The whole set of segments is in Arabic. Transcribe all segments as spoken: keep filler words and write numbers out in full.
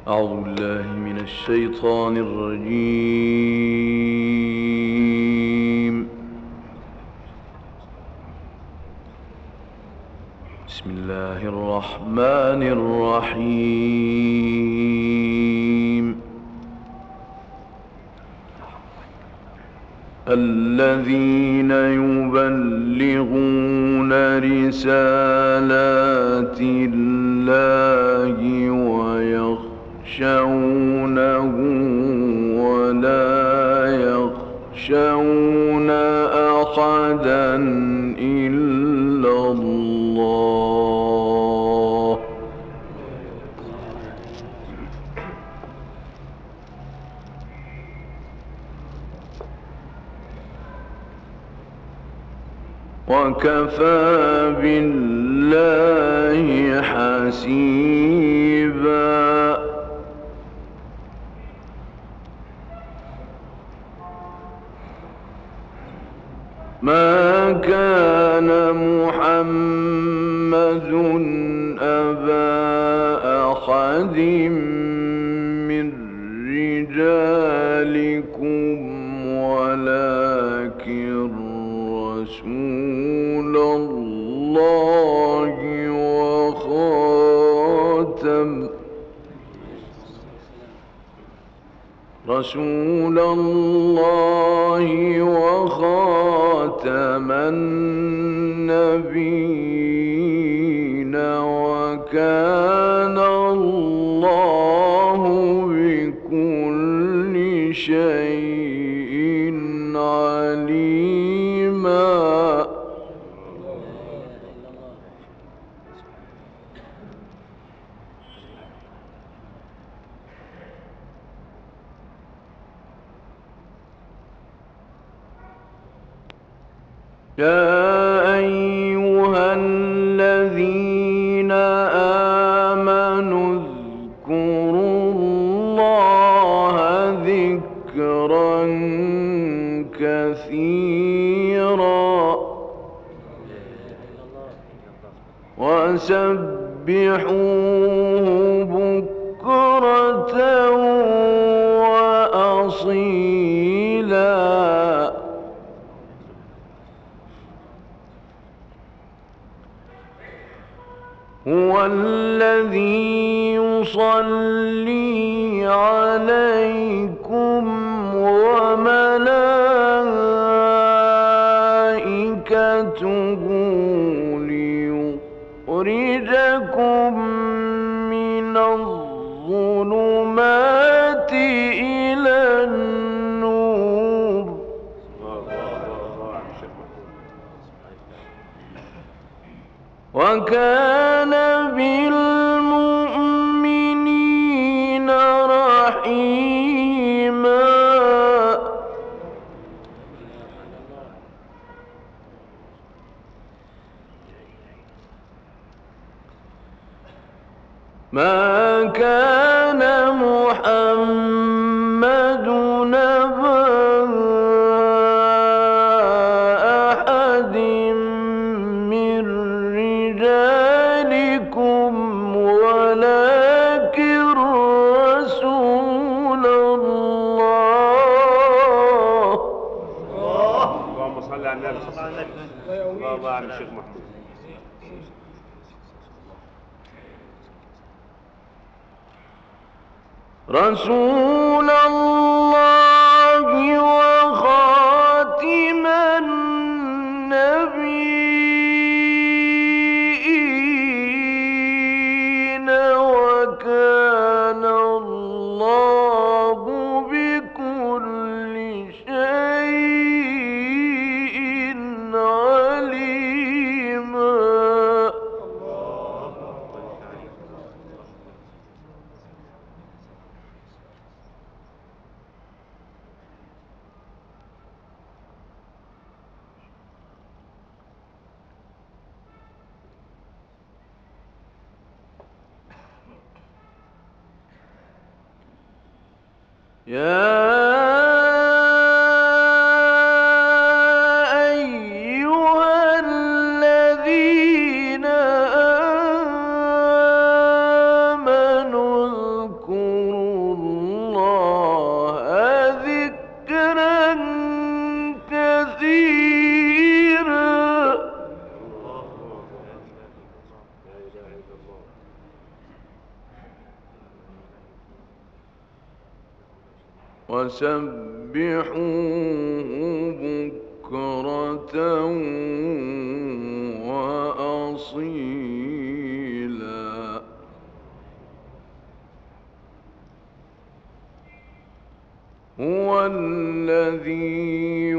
أعوذ بالله من الشيطان الرجيم. بسم الله الرحمن الرحيم. الذين يبلغون رسالات الله ويخشونه ولا يخشون أحدا إلا الله وكفى بالله حسيبا. ما كان محمد أبا أحد من رجالكم ولكن رسول الله وخاتم رسول الله وخاتم النبيين وكان الله بكل شيء عليما. يا أيها الذين آمنوا اذكروا الله ذكرا كثيرا وسبحوه بكرة وأصيلا. هو الذي يصلي عليكم وملائكته ليخرجكم من الظلمات إلى النور. وكان بالمؤمنين رحيما. ما كان محمد أبا أحد من رجالكم ولكن رسول الله. اللهم صل على النبي. اللهم على الشيخ محمود. رسول الله وخاتم النبيين وكان الله بكل شيء عليما. يا أيها الذين آمنوا اذكروا وسبحوه بكرة وأصيلا هو الذي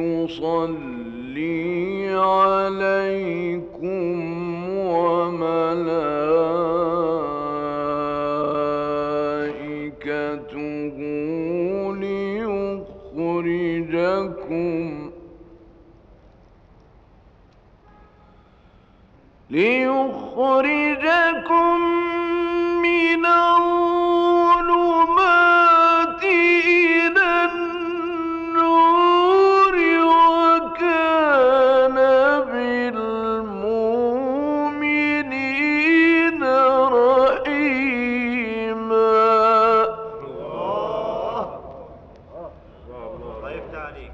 يصلي عليكم وملائكته ليخرجكم ليخرجكم من الظلمات إلى النور وكان بالمؤمنين رحيما. الله يفتح عليك.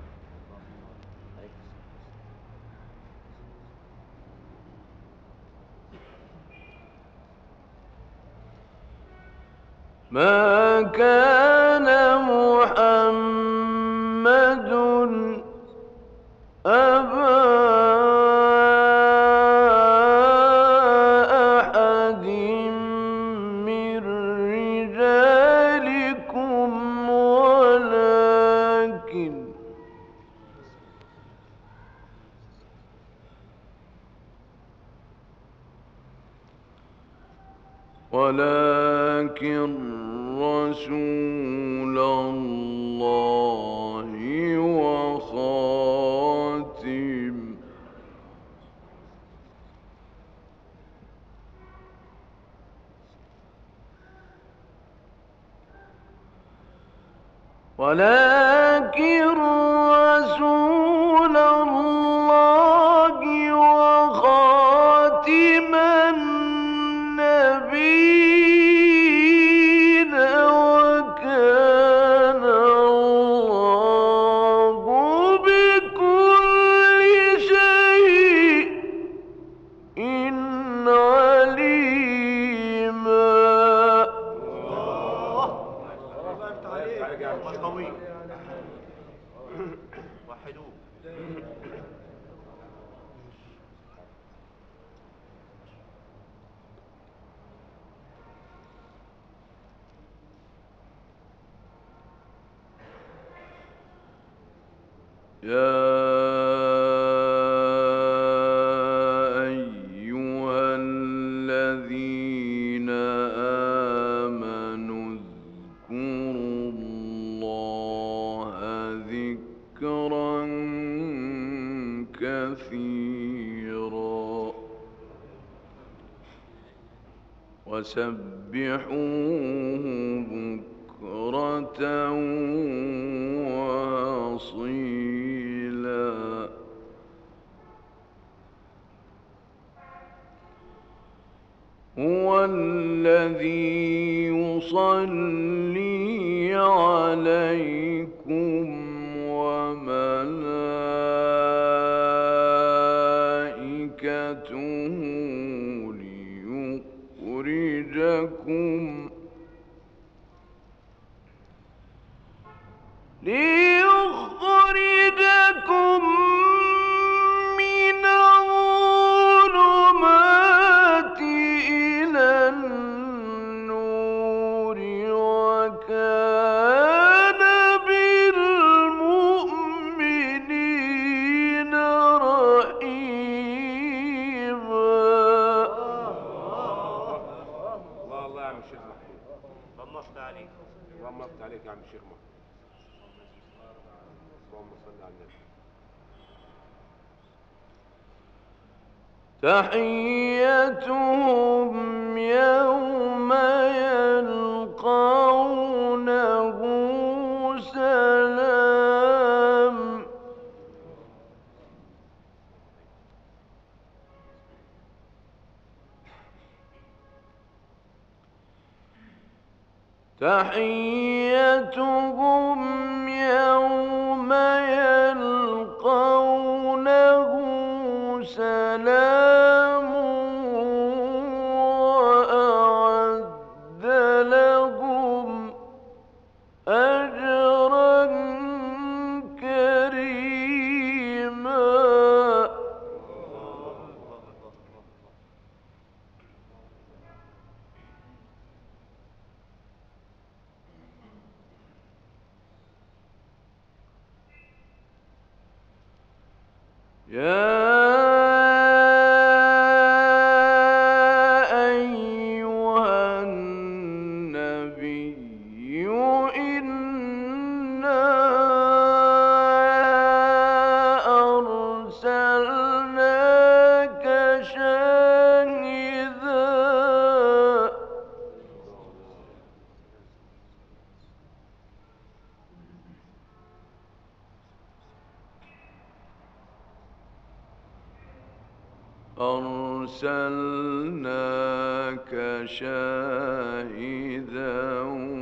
ما كان محمد أبا أحد من رجالكم ولكن ولكن رسول الله وخاتم ولكن رسول الله وخاتم النبيين وكان الله بكل شيء عليما. قوي. وحدوه. يا أيها الذين آمنوا اذكروا الله ذكرا كثيرا وسبحوه بكرة وأصيلا هو الذي يصلي عليكم وملائكته ليخرجكم ليخرجكم من الظلمات إلى النور وكان بالمؤمنين رحيما. الله الله يا عم الشيخ محمود. طمست عليك. طمست عليك يا عم الشيخ محمود. اللهم صل على النبي. تحيتهم يوم يلقونه سلام تحيتهم يوم يلقونه سلام وأعد لهم أجرا يا أيها النبي إنا أرسلناك شاهدا أرسلناك شاهدا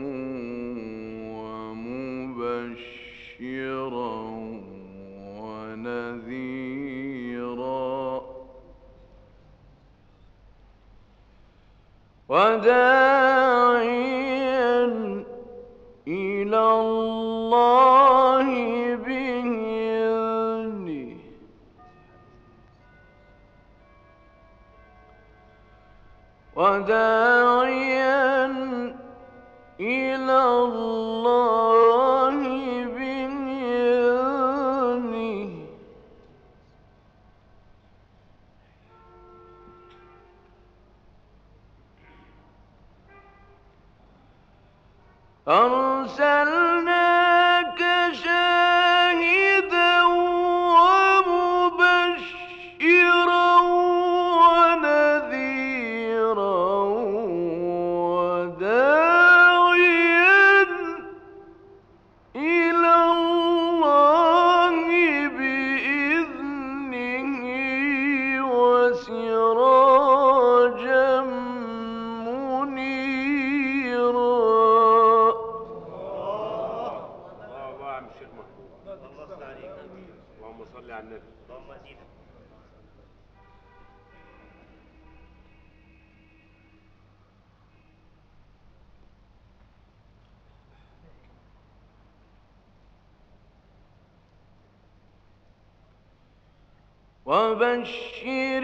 ومبشرا ونذيرا وداعيا إلى الله بإذنه وداعيا إلى الله بإذنه أرسلناك شاهدا ومبشرا ونذيرا وداعيا إلى الله بإذنه وسراجا منيرا. الله الله يا عم الشيخ محمود. الله عليك. اللهم صل على النبي. اللهم زيدك. وبشر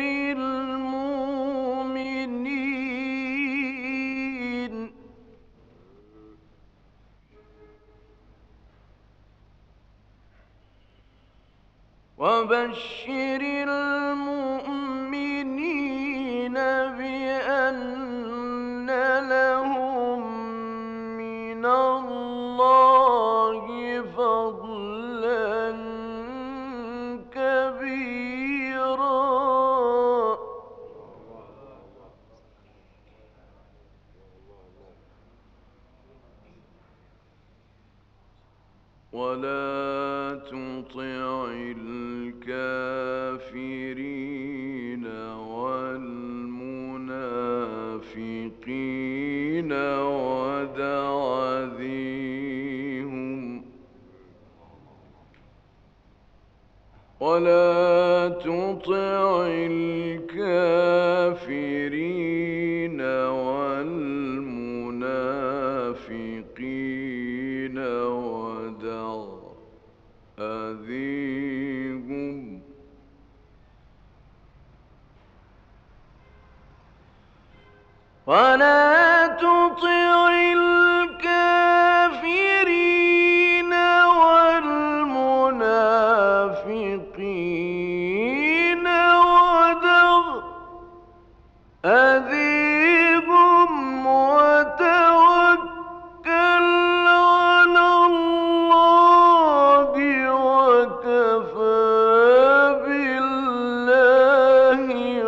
المؤمنين وبشر المؤمنين بأن لهم من الله فضلا كبيرا. ولا تطع الكافرين والمنافقين ودع ذيهم ولا تطع الكافرين والمنافقين ودع أذيهم ولا تطع الكافرين والمنافقين ودع أذيهم وتوكل على الله وكفى بالله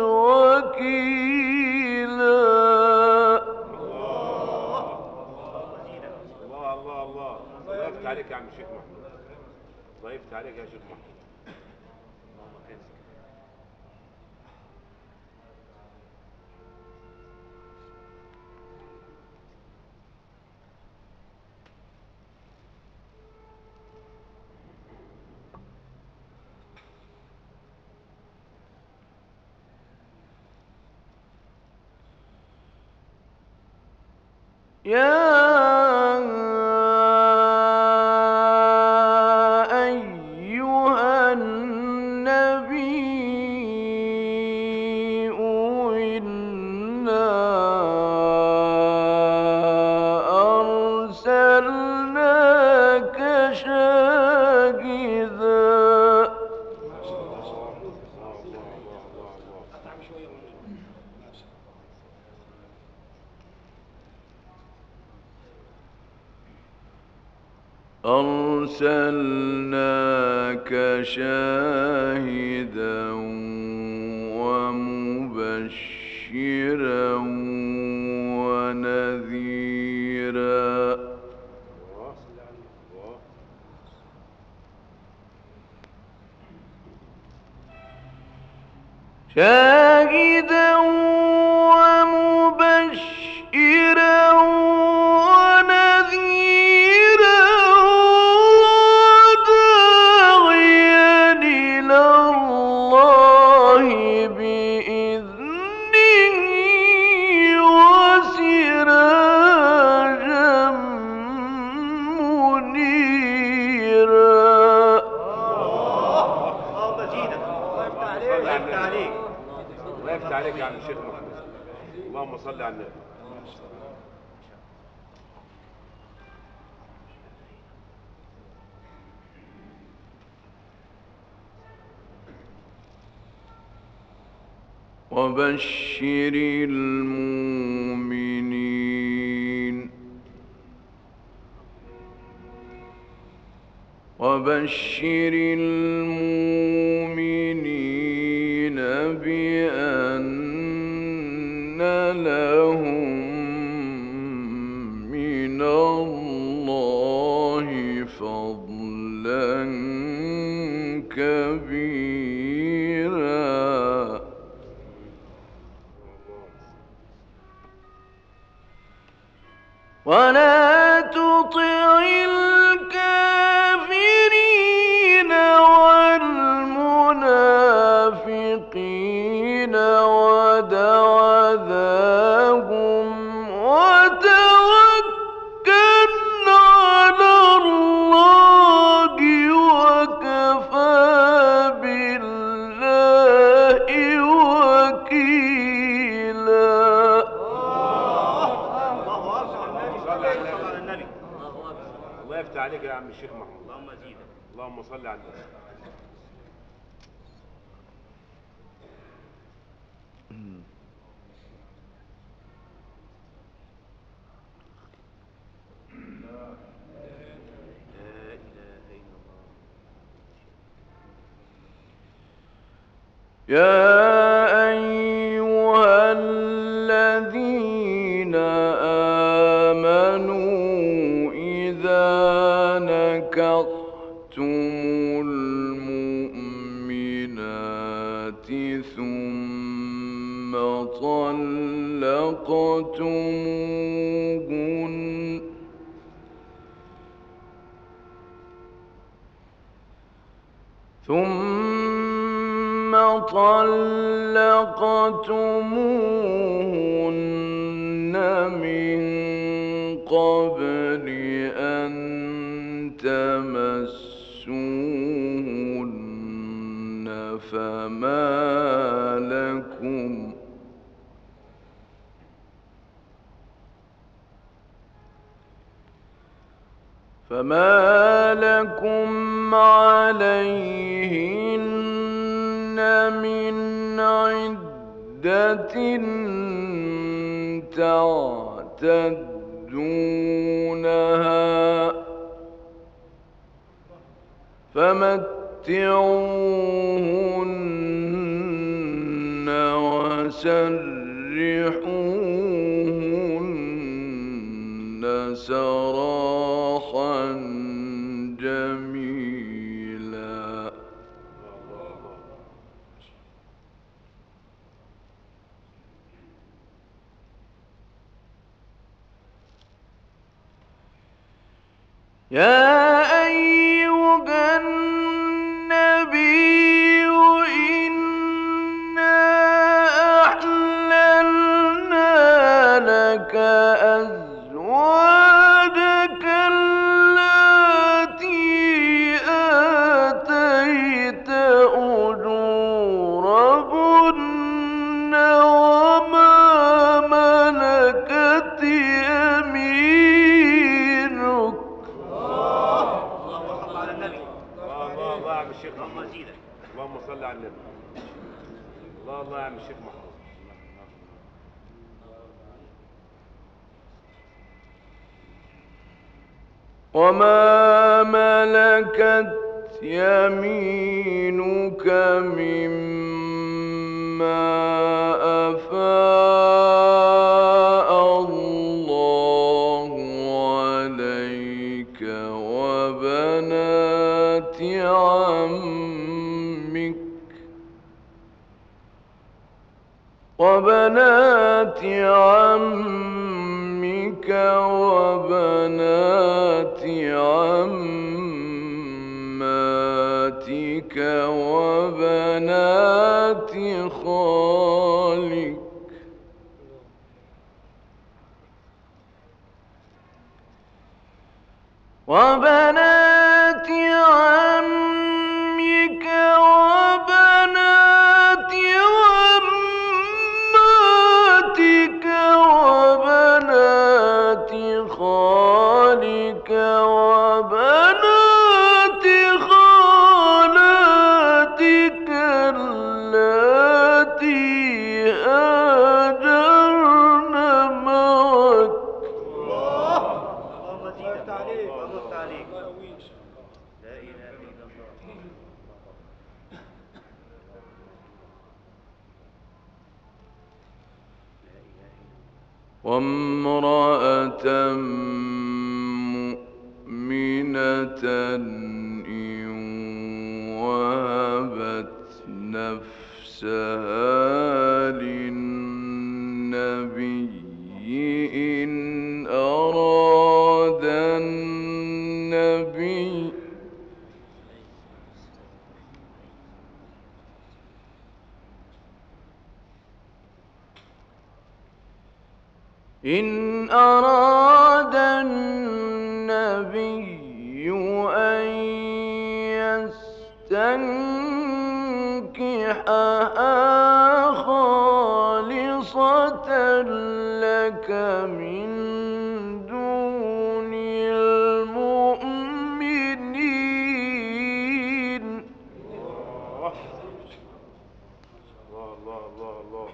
وكيلا. الله الله الله. الله يفتح عليك يا عم الشيخ محمود. الله يفتح عليك يا شيخ محمود. يا أيها النبي إنا أرسلناك شاهدا أرسلناك شاهدا ومبشرا ونذيرا شاهدا ومبشرا ونذيرا وداعيا إلى الله بإذنه وسراجا منيرا. الله مجيدك. الله يفتح عليك. الله يفتح عليك يا عم الشيخ محمود. اللهم صل على النبي. وبشر المؤمنين وبشر المؤمنين بأن لهم من الله فضلا كبيرا. ولا تطع الكافرين والمنافقين ودع ذاهم وتوكل على الله وكفى بالله وكيلا. الله يفتح عليك يا عم الشيخ محمود. اللهم زيدك. اللهم صل على النبي. يا أيها الذين آمنوا إذا نكحتم المؤمنات ثم طلقتموهن ثم طلقتموهن من قبل أن تمسوهن فما لكم فما لكم عليهن من عدة تعتدونها فمتعوهن وسرحوهن سراحا جميلا. يا أيها النبي إنا أحللنا لك أزواجك التي آتيت أجورهن وما ملكت يمينك. اللهم زيدك. اللهم صل على النبي. الله الله يا عم الشيخ محمود. وما ملكت يمينك مما أفاء الله عليك وبنات عمك وبنات عمك وبنات عماتك وبنات خالك وبنات عمك وبنات عماتك وبنات خالك وبنات خالاتك اللاتي هاجرن معك. اللهم زيد عليك وزدت عليك. لا اله الا الله. وامرأة مؤمنة إن وهبت نفسها للنبي إن أراد النبي إن أراد النبي أن يستنكحها خالصة لك من دون المؤمنين. الله الله الله الله.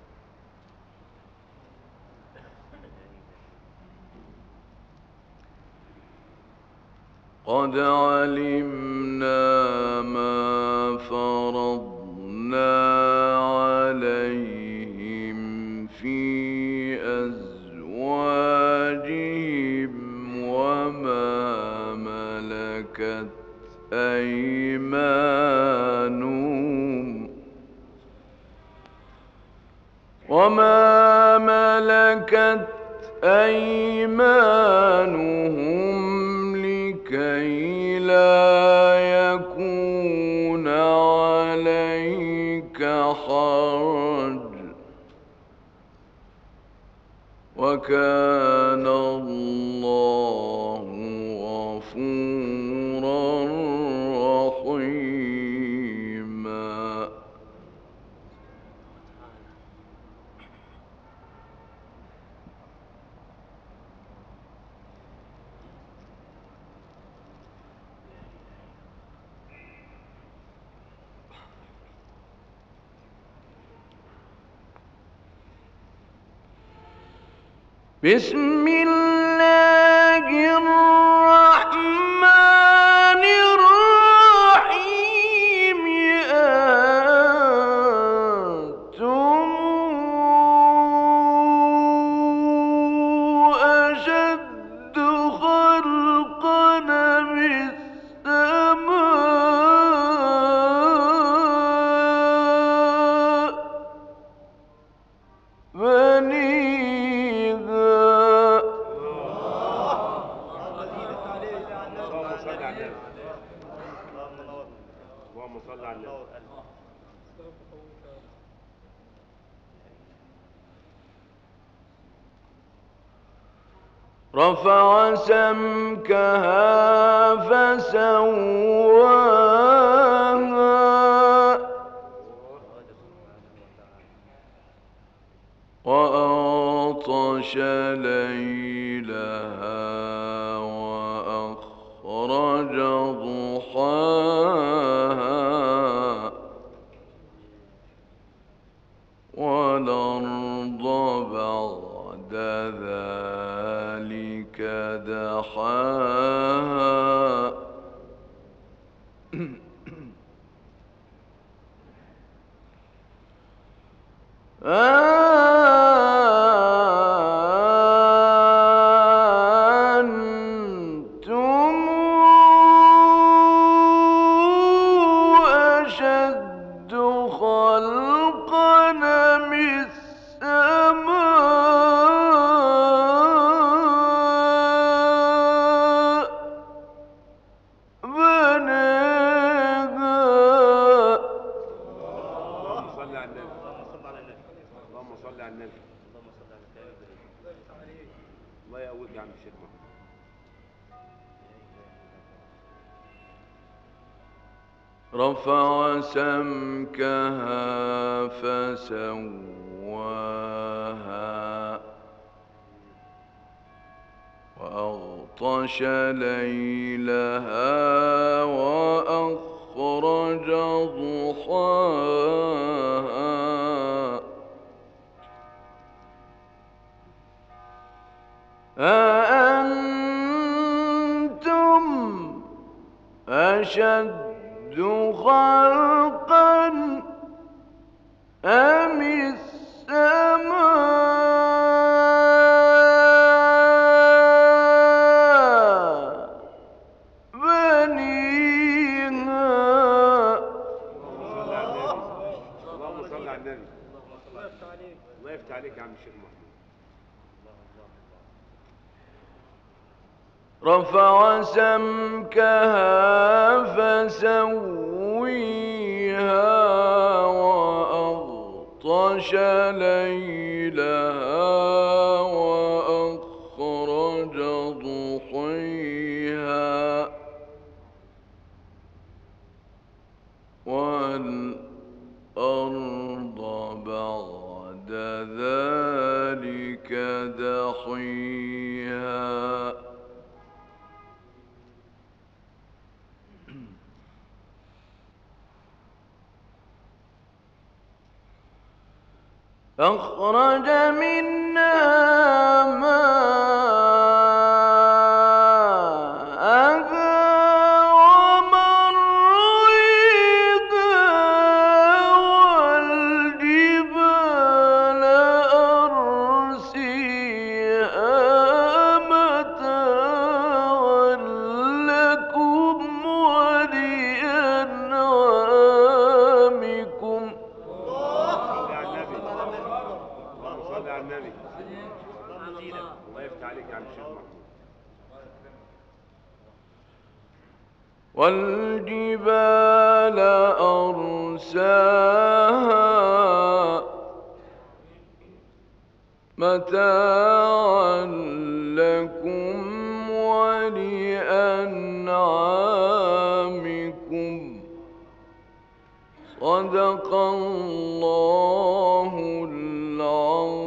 قد علمنا ما فرضنا عليهم في أزواجهم وما ملكت أيمانهم وما ملكت أيمانهم لكي لا يكون عليك حرج وكان الله غفورا رحيما. بسم الله الرحمن الرحيم. أنتم أشد خلقا أم السماء بنيها. اللهم صل على النبي. رفع سمكها فسواها وأغطش ليلها وأخرج ضحاها والأرض بعد ذلك دحاها أنتم أشد خلقا أم السماء بناها اللهم صل على النبي. اللهم صل على النبي. الله يقويك يا عم الشيخ محمود. رفع سمكها فسواها وأغطش ليلها وأخرج ضحاها أأنتم أشد خلقا أم السماء بنيها اللهم صل على النبي. الله يفتح عليك يا عم الشيخ محمود. رفع سمكها فسويها وأغطش ليلها وأخرج ضحيها والأرض بعد ذلك دحيها أخرج منها ماءها ومرعاها والجبال أرسيها متاعا لكم ولأنعامكم. صل على النبي. الله يفتح عليك يا عم الشيخ محمود. والجبال أرساها متاعا لكم ولأنعامكم. صدق الله العظيم.